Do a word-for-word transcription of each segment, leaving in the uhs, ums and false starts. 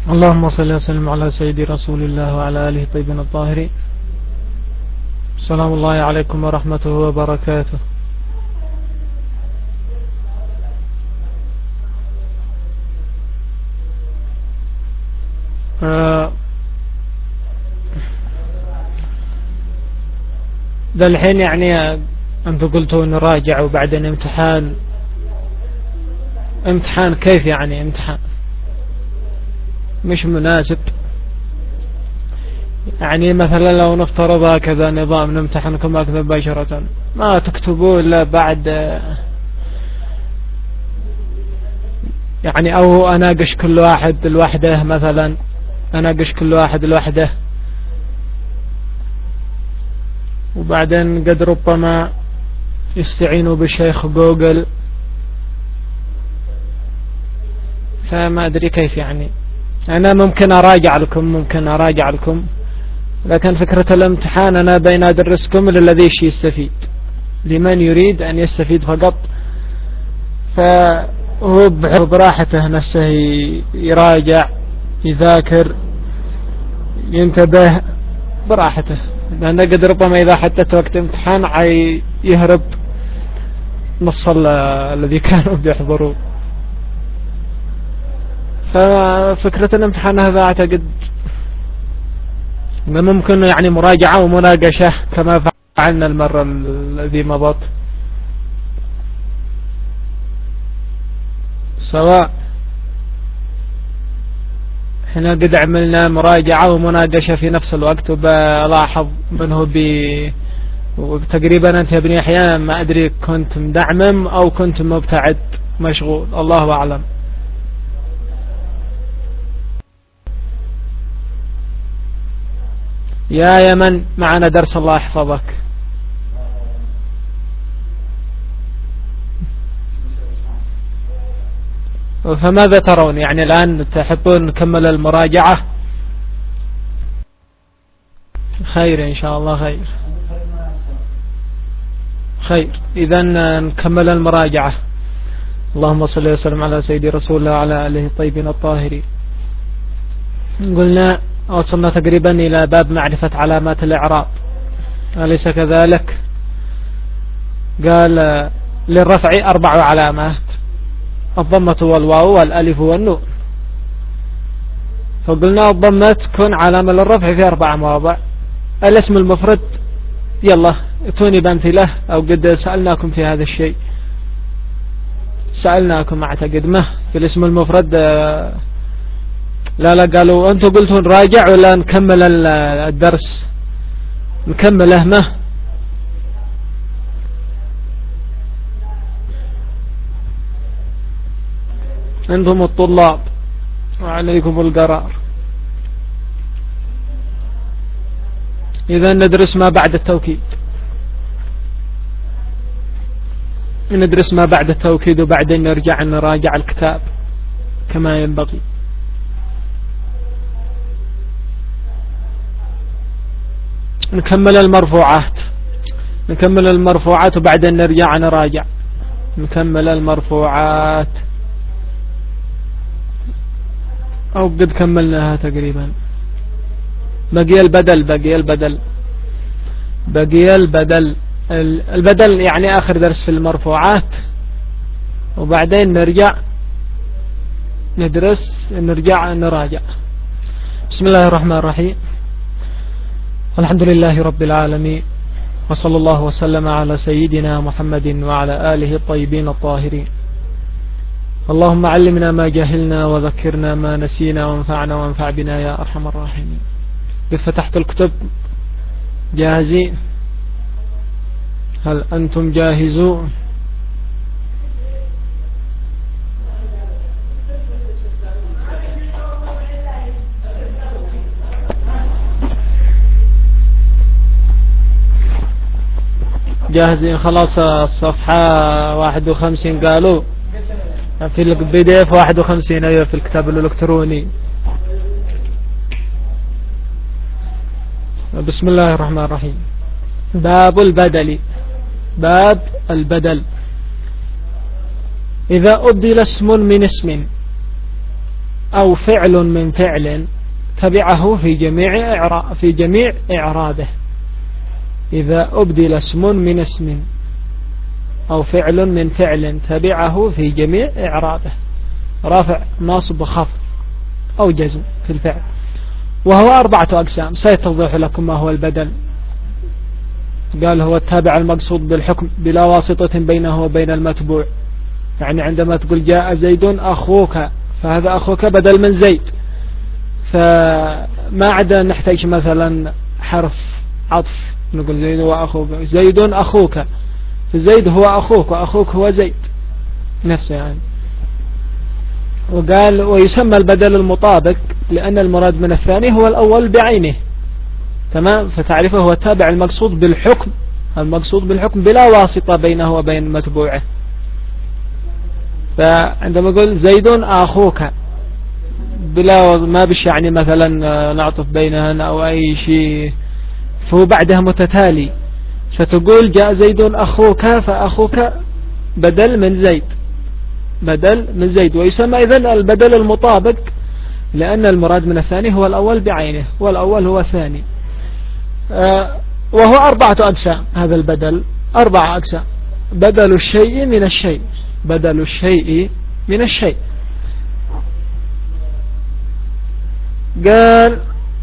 اللهم صل وسلم على سيدي رسول الله وعلى آله الطيبين الطاهرين. السلام الله عليكم ورحمته وبركاته. ذا الحين يعني أنتم قلتوا نراجع وبعدين امتحان. امتحان كيف يعني امتحان؟ مش مناسب. يعني مثلا لو نفترض هكذا نظام نمتحنكم هكذا مباشرة، ما تكتبوا إلا بعد يعني، أو أناقش كل واحد لوحده مثلا، أناقش كل واحد لوحده، وبعدين قد ربما يستعينوا بالشيخ جوجل، فما أدري كيف يعني. أنا ممكن أراجع لكم ممكن أراجع لكم لكن فكرة الامتحان أنا بين أدرسكم للذي يستفيد، لمن يريد أن يستفيد فقط، فهو براحته نفسه يراجع يذاكر ينتبه براحته، لأنه قد ربما إذا حددت وقت امتحان عي يهرب نص الذي كانوا بيحضروا. ففكرة الامتحان هذا أعتقد ممكن يعني مراجعة ومناقشة كما فعلنا المرة الذي مضت، سواء احنا قد عملنا مراجعة ومناقشة في نفس الوقت، وبلاحظ منه بي وتقريبا أنت يا ابني أحيانا ما أدري كنت مدعمم أو كنت مبتعد مشغول، الله أعلم. يا يمن معنا درس، الله يحفظك. فماذا ترون يعني الآن؟ تحبون نكمل المراجعة؟ خير إن شاء الله، خير خير. إذا نكمل المراجعة. اللهم صل وسلم على سيدي رسول الله وعلى آله الطيبين الطاهرين. قلنا وصلنا تقريبا إلى باب معرفة علامات الإعراب، أليس كذلك؟ قال للرفع أربع علامات: الضمة والواو والألف والنون. فقلنا الضمة تكون علامة للرفع في أربع مواضع. الاسم المفرد، يلا اتوني بأمثلة، أو قد سألناكم في هذا الشيء، سألناكم أعتقد ما في الاسم المفرد. لا لا قالوا أنتوا قلتوا نراجع ولا نكمل الدرس؟ نكمله ما أنتم الطلاب وعليكم القرار. إذا ندرس ما بعد التوكيد، ندرس ما بعد التوكيد وبعدين نرجع نراجع الكتاب كما ينبغي. نكمل المرفوعات، نكمل المرفوعات وبعدين نرجع نراجع. نكمل المرفوعات أو قد كملناها تقريبا. بقي البدل، بقي البدل بقي البدل البدل يعني آخر درس في المرفوعات، وبعدين نرجع ندرس نرجع نراجع. بسم الله الرحمن الرحيم. الحمد لله رب العالمين، وصلى الله وسلم على سيدنا محمد وعلى آله الطيبين الطاهرين. اللهم علمنا ما جهلنا وذكرنا ما نسينا وانفعنا وانفع بنا يا أرحم الراحمين. قد فتحت الكتب، جاهزين؟ هل أنتم جاهزون؟ جاهزين؟ خلاص الصفحة واحد وخمسين قالوا في البي دي اف واحد وخمسين، أيوة في الكتاب الإلكتروني. بسم الله الرحمن الرحيم. باب البدل. باب البدل. إذا أبدل اسم من اسم أو فعل من فعل تبعه في جميع إعراب في جميع إعرابه. إذا أبدل اسم من اسم أو فعل من فعل تبعه في جميع إعرابه، رافع ناصب خفض أو جزم في الفعل. وهو أربعة أقسام، سيتوضح لكم ما هو البدل. قال هو التابع المقصود بالحكم بلا واسطة بينه وبين المتبوع. يعني عندما تقول جاء زيد أخوك، فهذا أخوك بدل من زيد، فما عدا نحتاج مثلا حرف عطف نقول زيد وأخوك، زيد أخوك، فزيد هو أخوك وأخوك هو زيد نفسه يعني. وقال ويسمى البدل المطابق لأن المراد من الثاني هو الأول بعينه. تمام. فتعرفه هو التابع المقصود بالحكم، المقصود بالحكم بلا واسطة بينه وبين متبوعه. فعندما يقول زيد أخوك بلا ما بش يعني مثلا نعطف بينهن أو أي شيء، فهو بعدها متتالي. فتقول جاء زيد أخوك، فأخوك بدل من زيد، بدل من زيد. ويسمى إذن البدل المطابق لأن المراد من الثاني هو الأول بعينه، والأول هو الثاني. آه وهو أربعة أقسام هذا البدل، أربعة أقسام: بدل الشيء من الشيء، بدل الشيء من الشيء. قال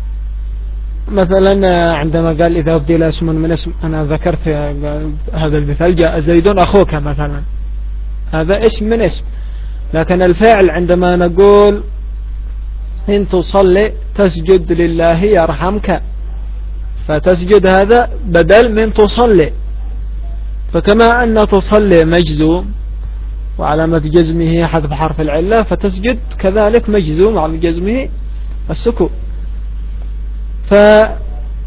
مثلا عندما قال إذا أبدل اسم من اسم، أنا ذكرت هذا المثال جاء زيد أخوك مثلا، هذا اسم من اسم. لكن الفعل عندما نقول إن تصلي تسجد لله يرحمك، فتسجد هذا بدل من تصلي. فكما أن تصلي مجزوم وعلامة جزمه حذف حرف العلة، فتسجد كذلك مجزوم على جزمه السكون. فهذه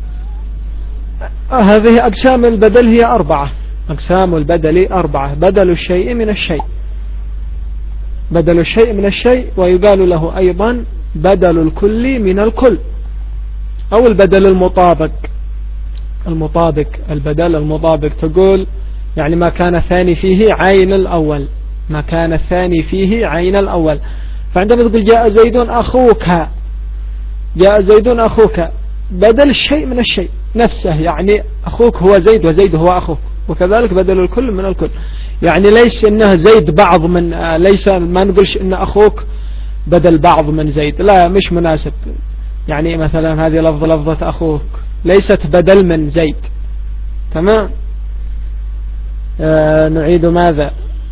أقسام البدل هي أربعة، أقسام البدل أربعة: بدل الشيء من الشيء، بدل الشيء من الشيء، ويقال له أيضا بدل الكل من الكل، أو البدل المطابق. المطابق البدل المطابق تقول يعني ما كان الثاني فيه عين الأول، ما كان الثاني فيه عين الأول. فعندما تقول جاء زيد أخوك، جاء زيد أخوك بدل الشيء من الشيء نفسه، يعني أخوك هو زيد وزيد هو أخوك. وكذلك بدل الكل من الكل، يعني ليس إنه زيد بعض من، ليس ما نقولش إن أخوك بدل بعض من زيد، لا مش مناسب. يعني مثلا هذه لفظ لفظة أخوك ليست بدل من زيد. تمام. آه نعيد ماذا؟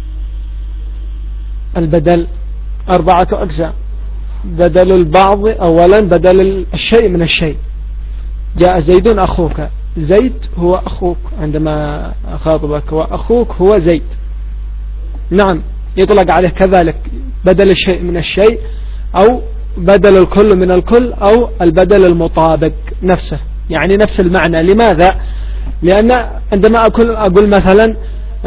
البدل أربعة أقسام: بدل البعض أولا بدل الشيء من الشيء. جاء زيد أخوك، زيد هو أخوك عندما أخاطبك، وأخوك هو زيد. نعم يطلق عليه كذلك بدل الشيء من الشيء، أو بدل الكل من الكل، أو البدل المطابق نفسه، يعني نفس المعنى. لماذا؟ لأن عندما أقول, أقول مثلا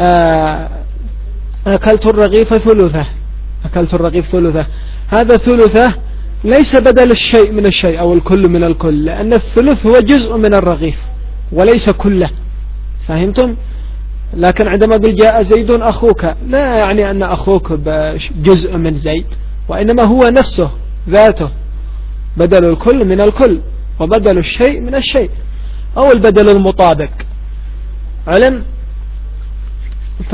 أكلت الرغيف ثلثة، أكلت الرغيف ثلثة، هذا ثلثة ليس بدل الشيء من الشيء أو الكل من الكل، لأن الثلث هو جزء من الرغيف وليس كله. فهمتم؟ لكن عندما أقول جاء زيد أخوك، لا يعني أن أخوك جزء من زيد، وإنما هو نفسه ذاته، بدل الكل من الكل وبدل الشيء من الشيء، أو البدل المطابق. علم؟ ف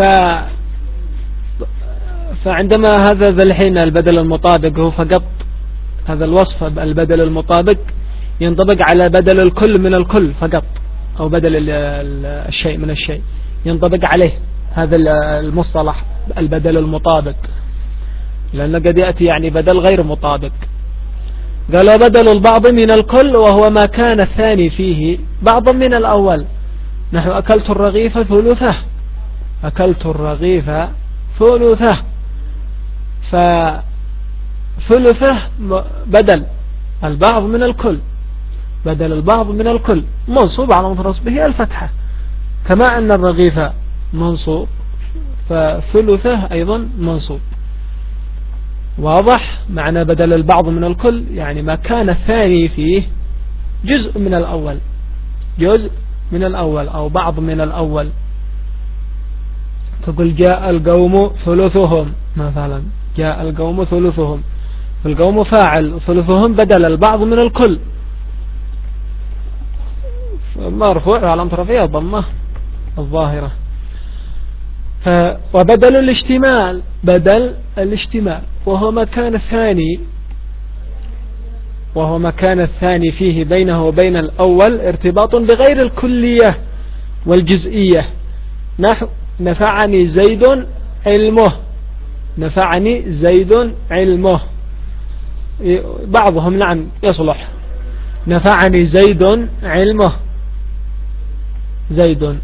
فعندما هذا ذا الحين البدل المطابق هو فقط هذا الوصف، البدل المطابق ينطبق على بدل الكل من الكل فقط، أو بدل الشيء من الشيء ينطبق عليه هذا المصطلح البدل المطابق، لأنه قد يأتي يعني بدل غير مطابق. قال بدل البعض من الكل وهو ما كان الثاني فيه بعضا من الأول، نحن أكلت الرغيف ثلثه، أكلت الرغيف ثلثه، فثلثه بدل البعض من الكل، بدل البعض من الكل منصوب على نصبه الفتحة، كما أن الرغيف منصوب فثلثه أيضا منصوب. واضح معنى بدل البعض من الكل؟ يعني ما كان الثاني فيه جزء من الأول، جزء من الأول أو بعض من الأول. تقول جاء القوم ثلثهم مثلا، جاء القوم ثلثهم، فالقوم فاعل وثلثهم بدل البعض من الكل، مرفوع وعلامة رفعه الضمة الظاهرة. ف وبدل الاشتمال، بدل الاشتمال وهو مكان الثاني، وهو مكان الثاني فيه بينه وبين الأول ارتباط بغير الكلية والجزئية، نحو نفعني زيد علمه، نفعني زيد علمه، بعضهم نعم يصلح نفعني زيد علمه زيد.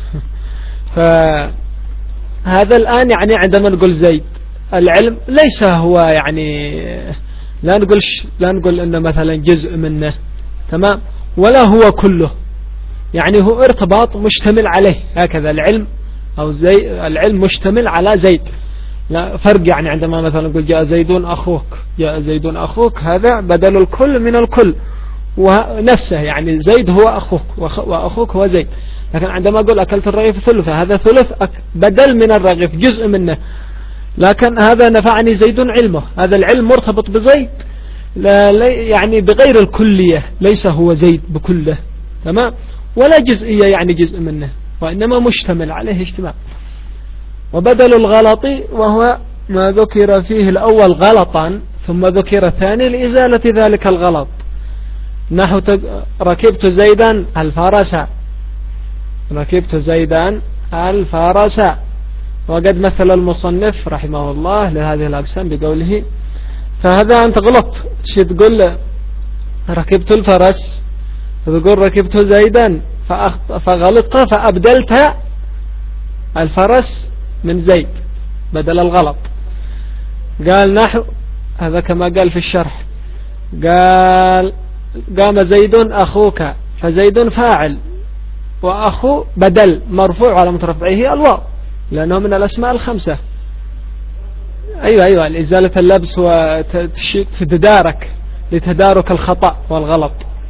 فهذا الآن يعني عندما نقول زيد العلم ليس هو يعني لا نقول لا نقول انه مثلا جزء منه، تمام، ولا هو كله، يعني هو ارتباط مشتمل عليه، هكذا العلم او زي العلم مشتمل على زيد. لا فرق يعني عندما مثلا نقول جاء زيد اخوك، جاء زيد اخوك، هذا بدل الكل من الكل ونفسه، يعني زيد هو اخوك واخوك هو زيد. لكن عندما اقول اكلت الرغيف ثلثة، هذا ثلث بدل من الرغيف، جزء منه. لكن هذا نفعني زيد علمه، هذا العلم مرتبط بزيد، لا يعني بغير الكلية، ليس هو زيد بكله، تمام، ولا جزئية يعني جزء منه، وإنما مشتمل عليه اشتمال. وبدل الغلط وهو ما ذكر فيه الأول غلطا ثم ذكر الثاني لإزالة ذلك الغلط، نحو ركبت زيدا الفرس، ركبت زيدا الفرس. وقد مثل المصنف رحمه الله لهذه الأقسام بقوله فهذا أنت غلط، شي تقول ركبت الفرس، تقول ركبت زيدا فغلطت فأبدلت الفرس من زيد بدل الغلط. قال نحو هذا كما قال في الشرح، قال قام زيد أخوك، فزيد فاعل وأخو بدل مرفوع على مترفعه الواو لأنه من الأسماء الخمسة. أيوة أيوة لإزالة اللبس وتدارك لتدارك الخطأ والغلط.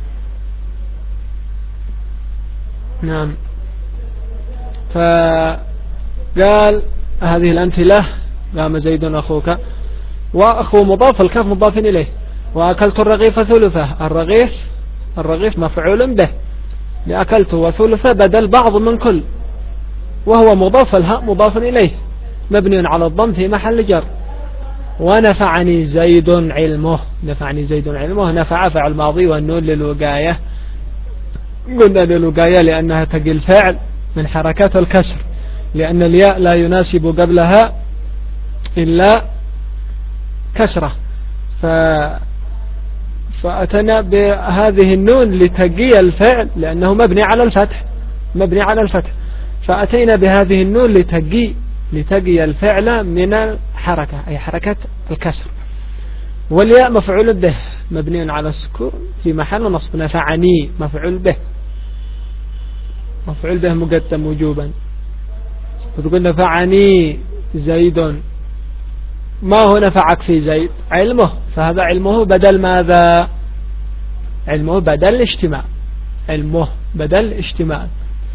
نعم. فقال هذه الأمثلة قام زيد أخوك، وأخو مضاف، الكاف مضاف إليه. وأكلت الرغيف ثلثة، الرغيف الرغيف مفعول به لأكلت، وثلثة بدل بعض من كل، وهو مضاف، الهاء مضاف إليه مبني على الضم في محل جر. ونفعني زيد علمه، نفعني زيد علمه، نفع فعل ماضي والنون للوقاية، قلنا للوقاية لأنها تقل فعل من حركات الكسر، لأن الياء لا يناسب قبلها إلا كسرة، ف فأتنا بهذه النون لتقي الفعل لأنه مبني على الفتح، مبني على الفتح، فأتينا بهذه النون لتقي لتقي الفعل من الحركة أي حركة الكسر. والياء مفعول به مبني على السكون في محل نصب، نفعني مفعول به، مفعول به مقدم وجوبا. فتقول نفعني زيد، ما هو نفعك في زيد؟ علمه، فهذا علمه بدل ماذا؟ علمه بدل اجتماع، علمه بدل اجتماع.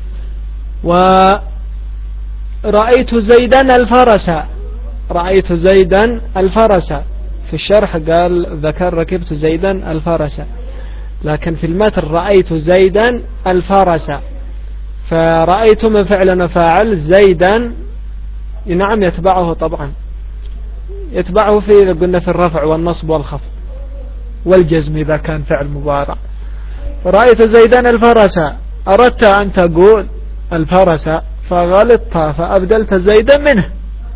ورأيت زيدا الفرس، رأيت زيدا الفرس، في الشرح قال ذكر ركبت زيدا الفرس، لكن في المتن رأيت زيدا الفرس، فرأيت من فعل وفاعل، زيدا نعم يتبعه طبعا، يتبعه في قلنا في الرفع والنصب والخفض والجزم إذا كان فعل مضارع. رأيت زيدا الفرس، أردت أن تقول الفرس فغلطت فأبدلت زيدا منه،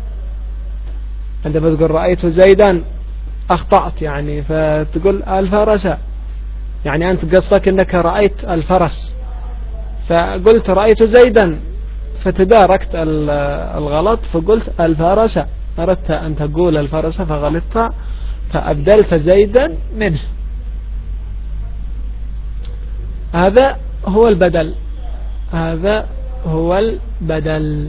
عندما تقول رأيت زيدا أخطأت يعني فتقول الفرس، يعني أنت قصدك أنك رأيت الفرس، فقلت رأيت زيدا فتداركت الغلط فقلت الفرس، أردت أن تقول الفرس فغلطت فأبدلت زيدا منه. هذا هو البدل، هذا هو البدل.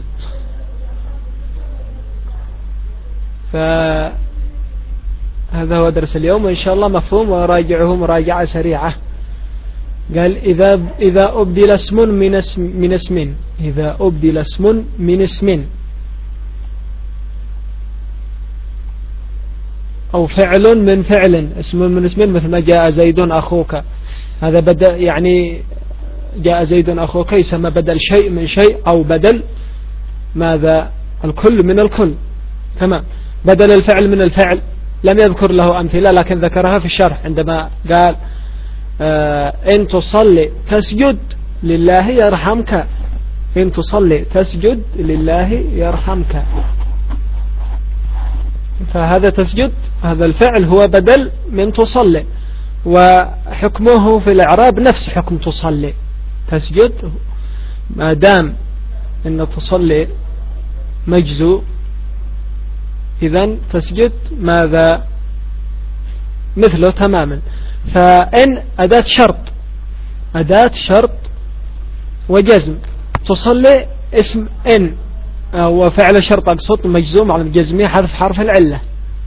فهذا هو درس اليوم، وإن شاء الله مفهوم وراجعه مراجعة سريعة. قال إذا إذا أبدل اسم من اسم من اسم إذا أبدل اسم من اسم أو فعل من فعل، اسم من اسم، مثل ما جاء زيد أخوك، هذا بدل يعني جاء زيد أخوك يسمى بدل شيء من شيء، أو بدل ماذا الكل من الكل. تمام. بدل الفعل من الفعل لم يذكر له أمثلة، لكن ذكرها في الشرح عندما قال آه إن تصلي تسجد لله يرحمك، إن تصلي تسجد لله يرحمك، فهذا تسجد هذا الفعل هو بدل من تصلي، وحكمه في الإعراب نفس حكم تصلي. تسجد ما دام إن تصلي مجزو، إذن تسجد ماذا مثله تماما. فإن أداة شرط، أداة شرط وجزم. تصلي اسم إن وفعل شرط أقصد مجزوم على الجزمية حذف حرف العلة.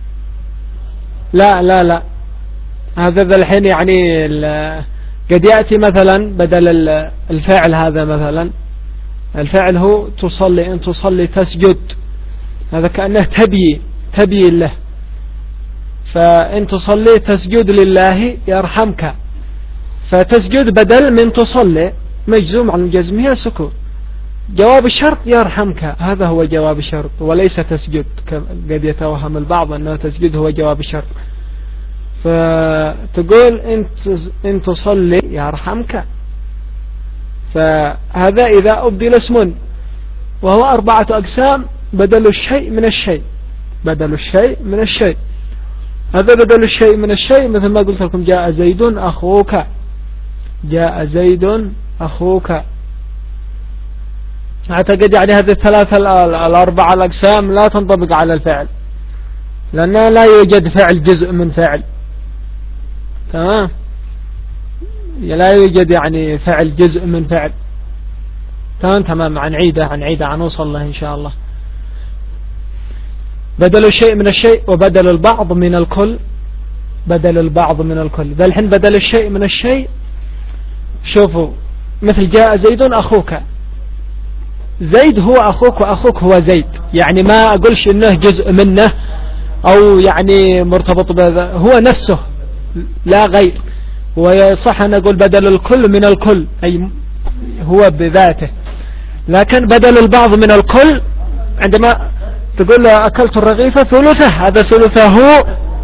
لا لا لا هذا ذا الحين يعني قد يأتي مثلا بدل الفعل، هذا مثلا الفعل هو تصلي، إن تصلي تسجد، هذا كأنه تبي تبي له. فإن تصلي تسجد لله يرحمك، فتسجد بدل من تصلي مجزوم عن الجزمية سكون. جواب الشرط يرحمك، هذا هو جواب الشرط وليس تسجد، قد يتوهم البعض أنه تسجد هو جواب الشرط. فتقول إن تصلي يرحمك، فهذا إذا أبدل اسم، وهو أربعة أقسام: بدل الشيء من الشيء، بدل الشيء من الشيء، هذا بدل الشيء من الشيء مثل ما قلت لكم جاء زيد أخوك، جاء زيد أخوك. أعتقد يعني هذه الثلاثة الأربعة الأقسام لا تنطبق على الفعل، لأن لا يوجد فعل جزء من فعل. تمام. لا يوجد يعني فعل جزء من فعل. تمام تمام. عن عيدة عن عيدة عن وصل له إن شاء الله. بدل الشيء من الشيء وبدل البعض من الكل، بدل البعض من الكل. ذا الحين بدل الشيء من الشيء، شوفوا مثل جاء زيد أخوك، زيد هو أخوك وأخوك هو زيد، يعني ما أقولش إنه جزء منه أو يعني مرتبط به، هو نفسه لا غير. ويصح أن نقول بدل الكل من الكل، أي هو بذاته. لكن بدل البعض من الكل، عندما تقول أكلت الرغيف ثلثه، هذا ثلثه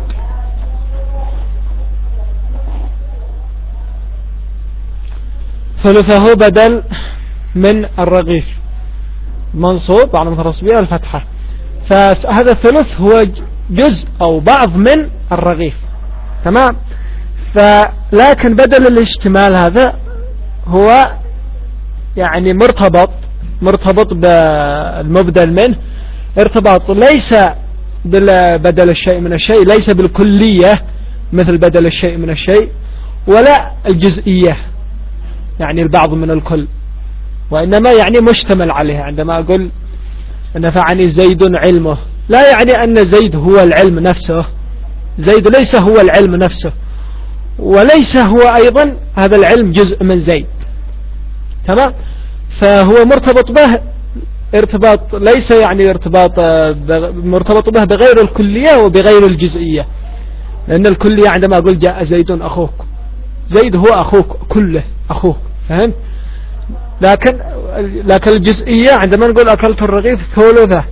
ثلثه بدل من الرغيف، منصوب على الرسبية والفتحة. فهذا الثلث هو جزء أو بعض من الرغيف. تمام. فلكن بدل الاشتمال هذا هو يعني مرتبط مرتبط بالمبدل منه ارتباط ليس بدل الشيء من الشيء، ليس بالكلية مثل بدل الشيء من الشيء، ولا الجزئية يعني البعض من الكل، وإنما يعني مشتمل عليه. عندما أقول نفعني زيد علمه، لا يعني أن زيد هو العلم نفسه، زيد ليس هو العلم نفسه، وليس هو أيضا هذا العلم جزء من زيد. تمام. فهو مرتبط به ارتباط ليس يعني ارتباط مرتبط به بغير الكلية وبغير الجزئية، لأن الكلية عندما أقول جاء زيد أخوك، زيد هو أخوك كله أخوك، فهمت؟ لكن لكن الجزئية عندما نقول أكلت الرغيف ثلثه،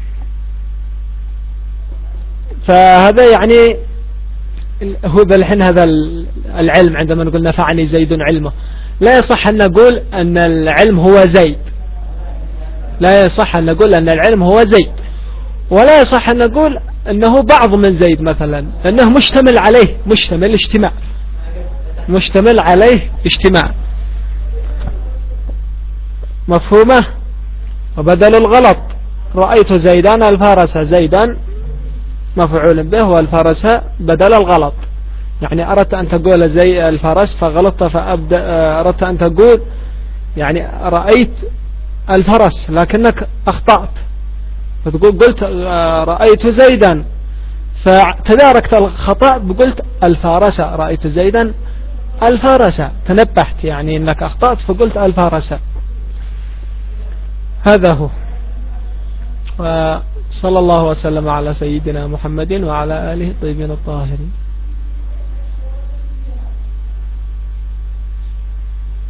فهذا يعني هو الحين هذا العلم. عندما نقول نفعني زيد علمه، لا يصح أن نقول أن العلم هو زيد، لا يصح أن نقول أن العلم هو زيد، ولا يصح أن نقول أنه بعض من زيد مثلا، أنه مشتمل عليه، مشتمل اجتماع، مشتمل عليه اجتماع. مفهومة؟ وبدل الغلط رأيت زيدان الفارس، زيدان مفعول به والفارس بدل الغلط، يعني أردت أن تقول زي الفارس فغلطت، فأبدأ أردت أن تقول يعني رأيت الفرس لكنك أخطأت، فتقول قلت رأيت زيدا، فتداركت الخطأ بقلت الفارس، رأيت زيدا الفارس، تنبهت يعني أنك أخطأت فقلت الفارس. هذا هو. صلى الله وسلم على سيدنا محمد وعلى آله الطيبين الطاهرين.